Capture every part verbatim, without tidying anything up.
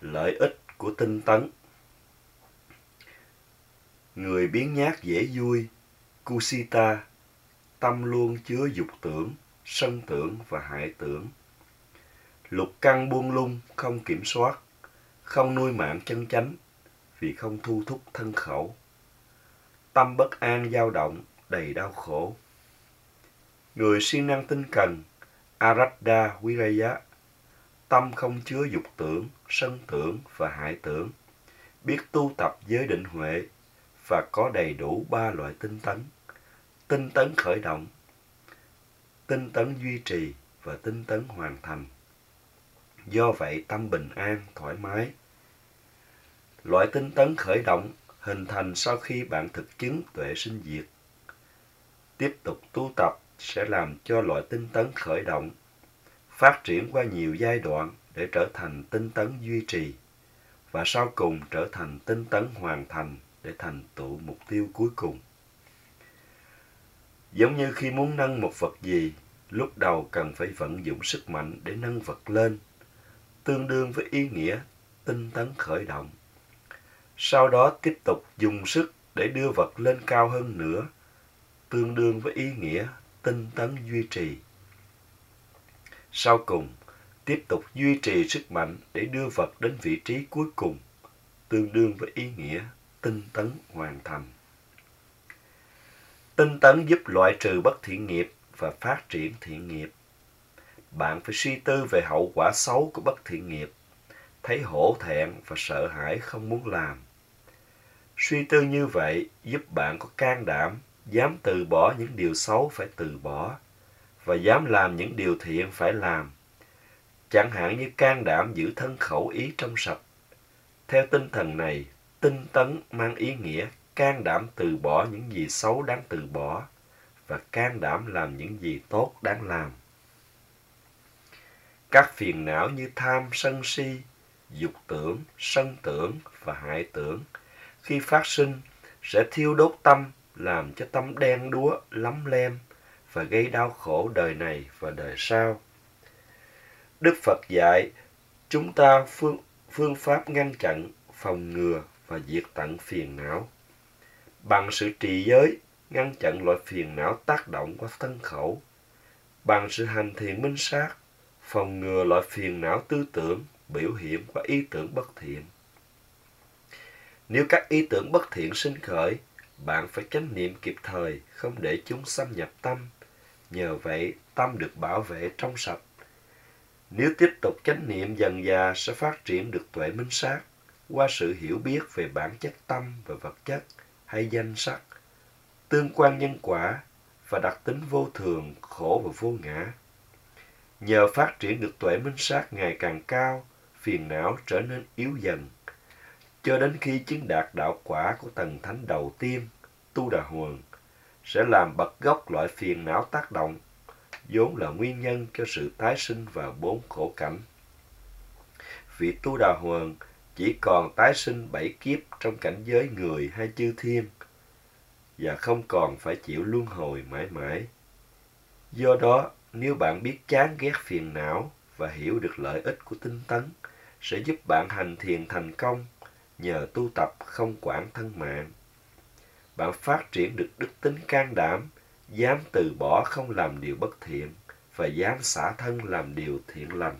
Lợi ích của tinh tấn. Người biếng nhác dễ vui, Kusita, tâm luôn chứa dục tưởng, sân tưởng và hại tưởng. Lục căn buông lung, không kiểm soát, không nuôi mạng chân chánh, vì không thu thúc thân khẩu. Tâm bất an dao động, đầy đau khổ. Người siêng năng tinh cần, Aradha Viraya, tâm không chứa dục tưởng, sân tưởng và hại tưởng, biết tu tập giới định huệ và có đầy đủ ba loại tinh tấn: tinh tấn khởi động, tinh tấn duy trì và tinh tấn hoàn thành. Do vậy tâm bình an, thoải mái. Loại tinh tấn khởi động hình thành sau khi bạn thực chứng tuệ sinh diệt. Tiếp tục tu tập sẽ làm cho loại tinh tấn khởi động phát triển qua nhiều giai đoạn để trở thành tinh tấn duy trì, và sau cùng trở thành tinh tấn hoàn thành để thành tựu mục tiêu cuối cùng. Giống như khi muốn nâng một vật gì, lúc đầu cần phải vận dụng sức mạnh để nâng vật lên, tương đương với ý nghĩa tinh tấn khởi động. Sau đó tiếp tục dùng sức để đưa vật lên cao hơn nữa, tương đương với ý nghĩa tinh tấn duy trì. Sau cùng, tiếp tục duy trì sức mạnh để đưa vật đến vị trí cuối cùng, tương đương với ý nghĩa tinh tấn hoàn thành. Tinh tấn giúp loại trừ bất thiện nghiệp và phát triển thiện nghiệp. Bạn phải suy tư về hậu quả xấu của bất thiện nghiệp, thấy hổ thẹn và sợ hãi không muốn làm. Suy tư như vậy giúp bạn có can đảm, dám từ bỏ những điều xấu phải từ bỏ, và dám làm những điều thiện phải làm. Chẳng hạn như can đảm giữ thân khẩu ý trong sạch. Theo tinh thần này, tinh tấn mang ý nghĩa can đảm từ bỏ những gì xấu đáng từ bỏ, và can đảm làm những gì tốt đáng làm. Các phiền não như tham, sân si, dục tưởng, sân tưởng và hại tưởng khi phát sinh sẽ thiêu đốt tâm, làm cho tâm đen đúa, lấm lem và gây đau khổ đời này và đời sau. Đức Phật dạy chúng ta phương, phương pháp ngăn chặn, phòng ngừa và diệt tận phiền não. Bằng sự trì giới, ngăn chặn loại phiền não tác động qua thân khẩu. Bằng sự hành thiền minh sát, phòng ngừa loại phiền não tư tưởng biểu hiện qua ý tưởng bất thiện. Nếu các ý tưởng bất thiện sinh khởi, bạn phải chánh niệm kịp thời, không để chúng xâm nhập tâm. Nhờ vậy, tâm được bảo vệ trong sạch. Nếu tiếp tục chánh niệm, dần dà sẽ phát triển được tuệ minh sát qua sự hiểu biết về bản chất tâm và vật chất hay danh sắc, tương quan nhân quả và đặc tính vô thường, khổ và vô ngã. Nhờ phát triển được tuệ minh sát ngày càng cao, phiền não trở nên yếu dần, cho đến khi chứng đạt đạo quả của tầng thánh đầu tiên, Tu Đà Huần, sẽ làm bật gốc loại phiền não tác động, vốn là nguyên nhân cho sự tái sinh vào bốn khổ cảnh. Vị Tu Đà Huần chỉ còn tái sinh bảy kiếp trong cảnh giới người hay chư thiên, và không còn phải chịu luân hồi mãi mãi. Do đó, nếu bạn biết chán ghét phiền não và hiểu được lợi ích của tinh tấn, sẽ giúp bạn hành thiền thành công nhờ tu tập không quản thân mạng. Bạn phát triển được đức tính can đảm, dám từ bỏ không làm điều bất thiện và dám xả thân làm điều thiện lành.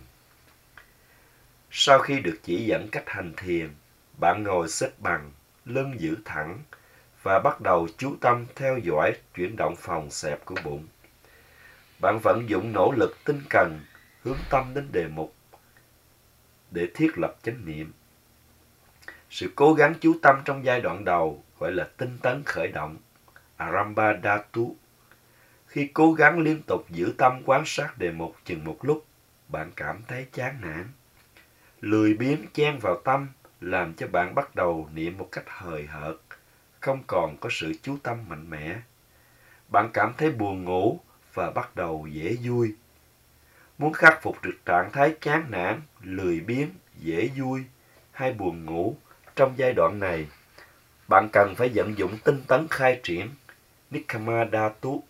Sau khi được chỉ dẫn cách hành thiền, bạn ngồi xếp bằng, lưng giữ thẳng và bắt đầu chú tâm theo dõi chuyển động phòng xẹp của bụng. Bạn vận dụng nỗ lực tinh cần, hướng tâm đến đề mục để thiết lập chánh niệm. Sự cố gắng chú tâm trong giai đoạn đầu gọi là tinh tấn khởi động, Arambha Dhatu. Khi cố gắng liên tục giữ tâm quan sát đề mục chừng một lúc, bạn cảm thấy chán nản. Lười biếng chen vào tâm làm cho bạn bắt đầu niệm một cách hời hợt, không còn có sự chú tâm mạnh mẽ. Bạn cảm thấy buồn ngủ và bắt đầu dễ vui. Muốn khắc phục được trạng thái chán nản, lười biếng, dễ vui hay buồn ngủ trong giai đoạn này, bạn cần phải vận dụng tinh tấn khai triển, Nikkama Dhatu.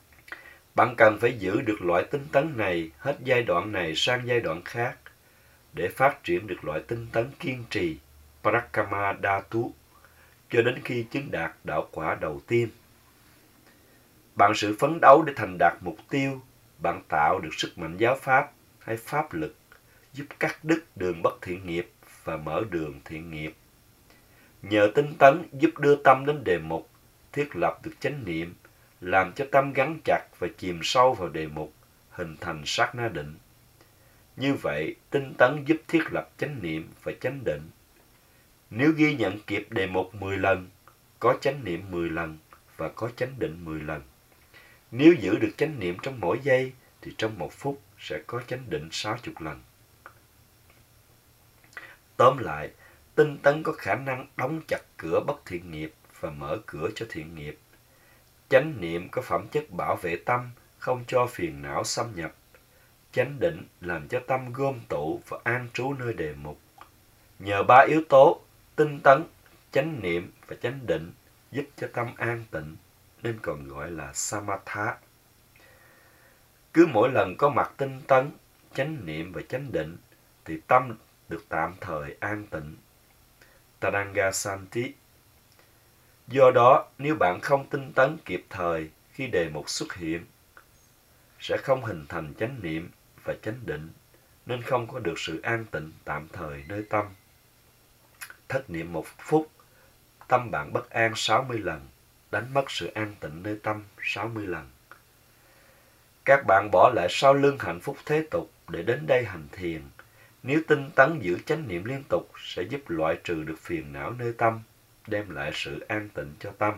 Bạn cần phải giữ được loại tinh tấn này hết giai đoạn này sang giai đoạn khác. để phát triển được loại tinh tấn kiên trì Parakama Dhatu cho đến khi chứng đạt đạo quả đầu tiên. Bằng sự phấn đấu để thành đạt mục tiêu, bạn tạo được sức mạnh giáo pháp hay pháp lực giúp cắt đứt đường bất thiện nghiệp và mở đường thiện nghiệp. Nhờ tinh tấn giúp đưa tâm đến đề mục, thiết lập được chánh niệm, làm cho tâm gắn chặt và chìm sâu vào đề mục, hình thành sát na định. Như vậy, tinh tấn giúp thiết lập chánh niệm và chánh định. Nếu ghi nhận kịp đề mục mười lần, có chánh niệm mười lần và có chánh định mười lần. Nếu giữ được chánh niệm trong mỗi giây, thì trong một phút sẽ có chánh định sáu mươi lần. Tóm lại, tinh tấn có khả năng đóng chặt cửa bất thiện nghiệp và mở cửa cho thiện nghiệp. Chánh niệm có phẩm chất bảo vệ tâm, không cho phiền não xâm nhập. Chánh định làm cho tâm gom tụ và an trú nơi đề mục. Nhờ ba yếu tố, tinh tấn, chánh niệm và chánh định giúp cho tâm an tịnh, nên còn gọi là Samatha. Cứ mỗi lần có mặt tinh tấn, chánh niệm và chánh định, thì tâm được tạm thời an tịnh. Tadanga Santi. Do đó, nếu bạn không tinh tấn kịp thời khi đề mục xuất hiện, sẽ không hình thành chánh niệm và chánh định, nên không có được sự an tịnh tạm thời nơi tâm. Thất niệm một phút, tâm bạn bất an sáu mươi lần, đánh mất sự an tịnh nơi tâm sáu mươi lần. Các bạn bỏ lại sau lưng hạnh phúc thế tục để đến đây hành thiền. Nếu tinh tấn giữ chánh niệm liên tục sẽ giúp loại trừ được phiền não nơi tâm, đem lại sự an tịnh cho tâm.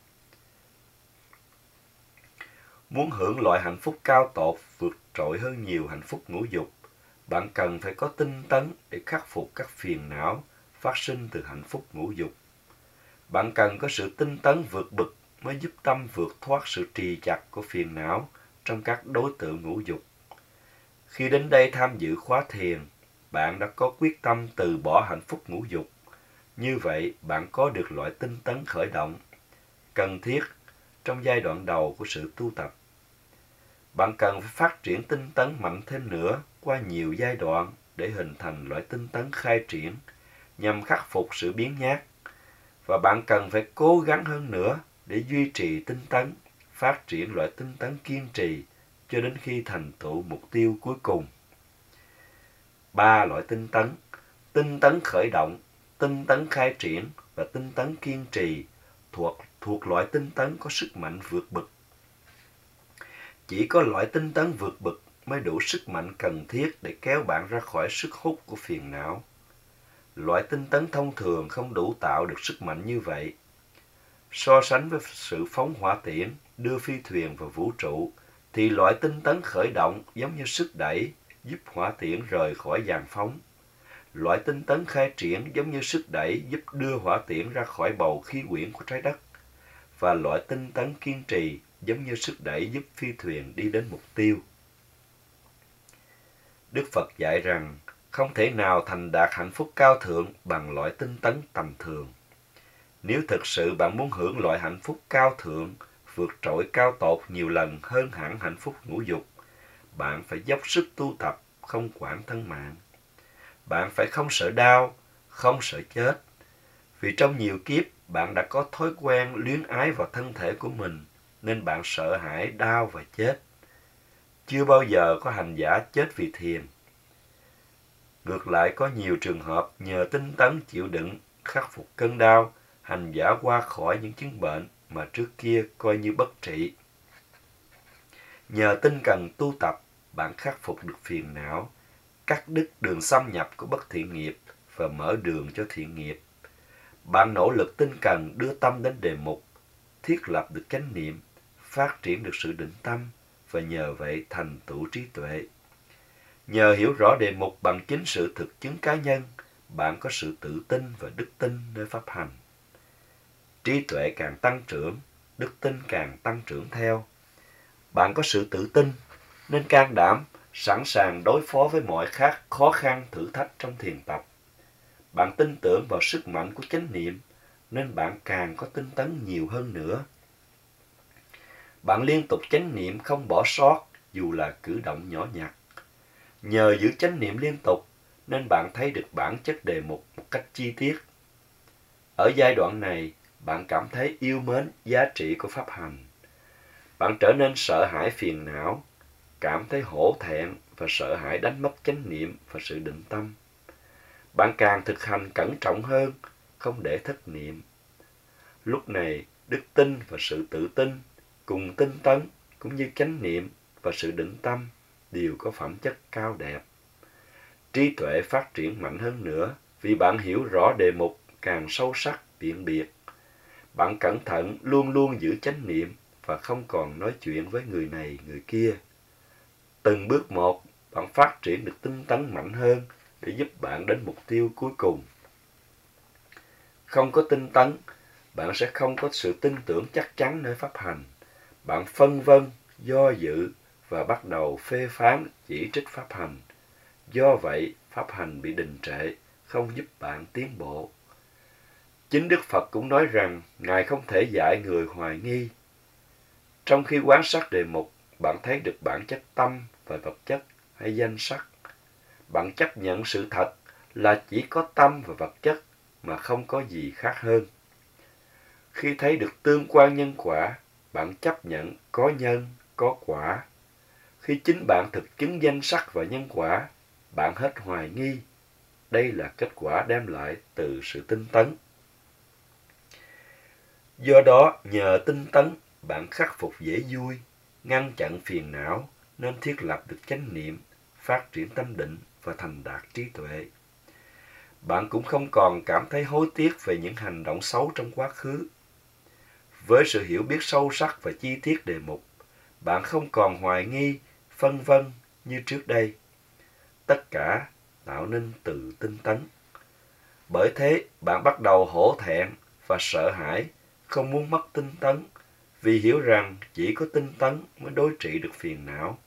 Muốn hưởng loại hạnh phúc cao tột vượt trội hơn nhiều hạnh phúc ngũ dục, bạn cần phải có tinh tấn để khắc phục các phiền não phát sinh từ hạnh phúc ngũ dục. Bạn cần có sự tinh tấn vượt bực mới giúp tâm vượt thoát sự trì chặt của phiền não trong các đối tượng ngũ dục. Khi đến đây tham dự khóa thiền, bạn đã có quyết tâm từ bỏ hạnh phúc ngũ dục. Như vậy, bạn có được loại tinh tấn khởi động, cần thiết trong giai đoạn đầu của sự tu tập. Bạn cần phải phát triển tinh tấn mạnh thêm nữa qua nhiều giai đoạn để hình thành loại tinh tấn khai triển, nhằm khắc phục sự biến nhát. Và bạn cần phải cố gắng hơn nữa để duy trì tinh tấn, phát triển loại tinh tấn kiên trì cho đến khi thành tựu mục tiêu cuối cùng. Ba loại tinh tấn: tinh tấn khởi động, tinh tấn khai triển và tinh tấn kiên trì thuộc thuộc loại tinh tấn có sức mạnh vượt bực. Chỉ có loại tinh tấn vượt bực mới đủ sức mạnh cần thiết để kéo bạn ra khỏi sức hút của phiền não. Loại tinh tấn thông thường không đủ tạo được sức mạnh như vậy. So sánh với sự phóng hỏa tiễn, đưa phi thuyền vào vũ trụ, thì loại tinh tấn khởi động giống như sức đẩy, giúp hỏa tiễn rời khỏi giàn phóng. Loại tinh tấn khai triển giống như sức đẩy giúp đưa hỏa tiễn ra khỏi bầu khí quyển của trái đất. Và loại tinh tấn kiên trì giống như sức đẩy giúp phi thuyền đi đến mục tiêu. Đức Phật dạy rằng không thể nào thành đạt hạnh phúc cao thượng bằng loại tinh tấn tầm thường. Nếu thực sự bạn muốn hưởng loại hạnh phúc cao thượng, vượt trội cao tột nhiều lần hơn hẳn hạnh phúc ngũ dục, bạn phải dốc sức tu tập, không quản thân mạng. Bạn phải không sợ đau, không sợ chết. Vì trong nhiều kiếp, bạn đã có thói quen luyến ái vào thân thể của mình, nên bạn sợ hãi đau và chết. Chưa bao giờ có hành giả chết vì thiền. Ngược lại, có nhiều trường hợp nhờ tinh tấn chịu đựng, khắc phục cơn đau, hành giả qua khỏi những chứng bệnh mà trước kia coi như bất trị. Nhờ tinh cần tu tập, bạn khắc phục được phiền não, cắt đứt đường xâm nhập của bất thiện nghiệp và mở đường cho thiện nghiệp. Bạn nỗ lực tinh cần đưa tâm đến đề mục, thiết lập được chánh niệm, phát triển được sự định tâm và nhờ vậy thành tựu trí tuệ. Nhờ hiểu rõ đề mục bằng chính sự thực chứng cá nhân, bạn có sự tự tin và đức tin nơi pháp hành. Trí tuệ càng tăng trưởng, đức tin càng tăng trưởng theo. Bạn có sự tự tin nên can đảm, sẵn sàng đối phó với mọi khác khó khăn thử thách trong thiền tập. Bạn tin tưởng vào sức mạnh của chánh niệm nên bạn càng có tinh tấn nhiều hơn nữa. Bạn liên tục chánh niệm không bỏ sót dù là cử động nhỏ nhặt. Nhờ giữ chánh niệm liên tục, nên bạn thấy được bản chất đề mục một cách chi tiết. Ở giai đoạn này, bạn cảm thấy yêu mến giá trị của pháp hành. Bạn trở nên sợ hãi phiền não, cảm thấy hổ thẹn và sợ hãi đánh mất chánh niệm và sự định tâm. Bạn càng thực hành cẩn trọng hơn, không để thất niệm. Lúc này, đức tin và sự tự tin, cùng tinh tấn, cũng như chánh niệm và sự định tâm đều có phẩm chất cao đẹp. Trí tuệ phát triển mạnh hơn nữa vì bạn hiểu rõ đề mục càng sâu sắc, biện biệt. Bạn cẩn thận luôn luôn giữ chánh niệm và không còn nói chuyện với người này, người kia. Từng bước một, bạn phát triển được tinh tấn mạnh hơn để giúp bạn đến mục tiêu cuối cùng. Không có tinh tấn, bạn sẽ không có sự tin tưởng chắc chắn nơi pháp hành. Bạn phân vân, do dự và bắt đầu phê phán, chỉ trích pháp hành. Do vậy, pháp hành bị đình trệ, không giúp bạn tiến bộ. Chính Đức Phật cũng nói rằng Ngài không thể dạy người hoài nghi. Trong khi quan sát đề mục, bạn thấy được bản chất tâm và vật chất hay danh sắc. Bạn chấp nhận sự thật là chỉ có tâm và vật chất mà không có gì khác hơn. Khi thấy được tương quan nhân quả, bạn chấp nhận có nhân, có quả. Khi chính bạn thực chứng danh sắc và nhân quả, bạn hết hoài nghi. Đây là kết quả đem lại từ sự tinh tấn. Do đó, nhờ tinh tấn, bạn khắc phục dễ vui, ngăn chặn phiền não, nên thiết lập được chánh niệm, phát triển tâm định và thành đạt trí tuệ. Bạn cũng không còn cảm thấy hối tiếc về những hành động xấu trong quá khứ. Với sự hiểu biết sâu sắc và chi tiết đề mục, bạn không còn hoài nghi, phân vân như trước đây. Tất cả tạo nên từ tinh tấn. Bởi thế, bạn bắt đầu hổ thẹn và sợ hãi, không muốn mất tinh tấn, vì hiểu rằng chỉ có tinh tấn mới đối trị được phiền não.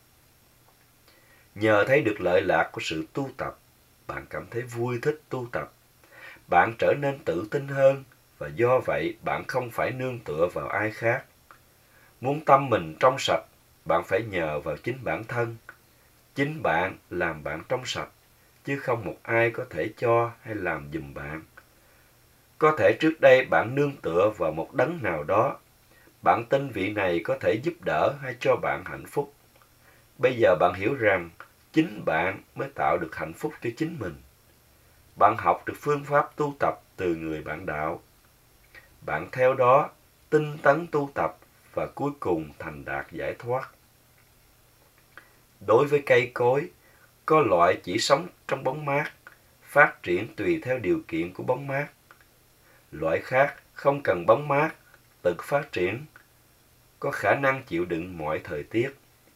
Nhờ thấy được lợi lạc của sự tu tập, bạn cảm thấy vui thích tu tập. Bạn trở nên tự tin hơn và do vậy bạn không phải nương tựa vào ai khác. Muốn tâm mình trong sạch, bạn phải nhờ vào chính bản thân. Chính bạn làm bạn trong sạch, chứ không một ai có thể cho hay làm giùm bạn. Có thể trước đây bạn nương tựa vào một đấng nào đó. Bạn tin vị này có thể giúp đỡ hay cho bạn hạnh phúc. Bây giờ bạn hiểu rằng chính bạn mới tạo được hạnh phúc cho chính mình. Bạn học được phương pháp tu tập từ người bạn đạo. Bạn theo đó tinh tấn tu tập và cuối cùng thành đạt giải thoát. Đối với cây cối, có loại chỉ sống trong bóng mát, phát triển tùy theo điều kiện của bóng mát. Loại khác không cần bóng mát, tự phát triển, có khả năng chịu đựng mọi thời tiết.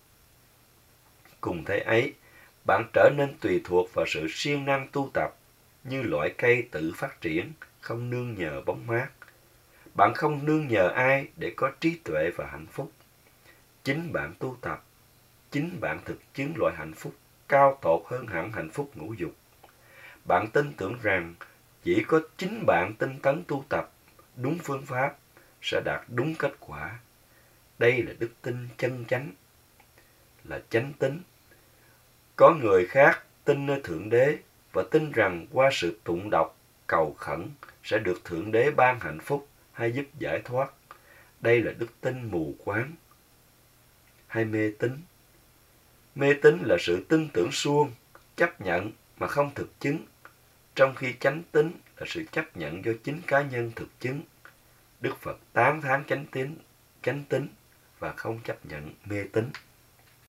Cùng thế ấy, bạn trở nên tùy thuộc vào sự siêng năng tu tập, như loại cây tự phát triển, không nương nhờ bóng mát. Bạn không nương nhờ ai để có trí tuệ và hạnh phúc. Chính bạn tu tập, chính bạn thực chứng loại hạnh phúc cao tột hơn hẳn hạnh phúc ngũ dục. Bạn tin tưởng rằng chỉ có chính bạn tinh tấn tu tập đúng phương pháp sẽ đạt đúng kết quả. Đây là đức tin chân chánh, là chánh tín. Có người khác tin nơi Thượng Đế và tin rằng qua sự tụng đọc, cầu khẩn sẽ được Thượng Đế ban hạnh phúc hay giúp giải thoát. Đây là đức tin mù quáng hay mê tín. Mê tín là sự tin tưởng suông, chấp nhận mà không thực chứng, trong khi chánh tín là sự chấp nhận do chính cá nhân thực chứng. Đức Phật tán thán chánh tín, chánh tín và không chấp nhận mê tín.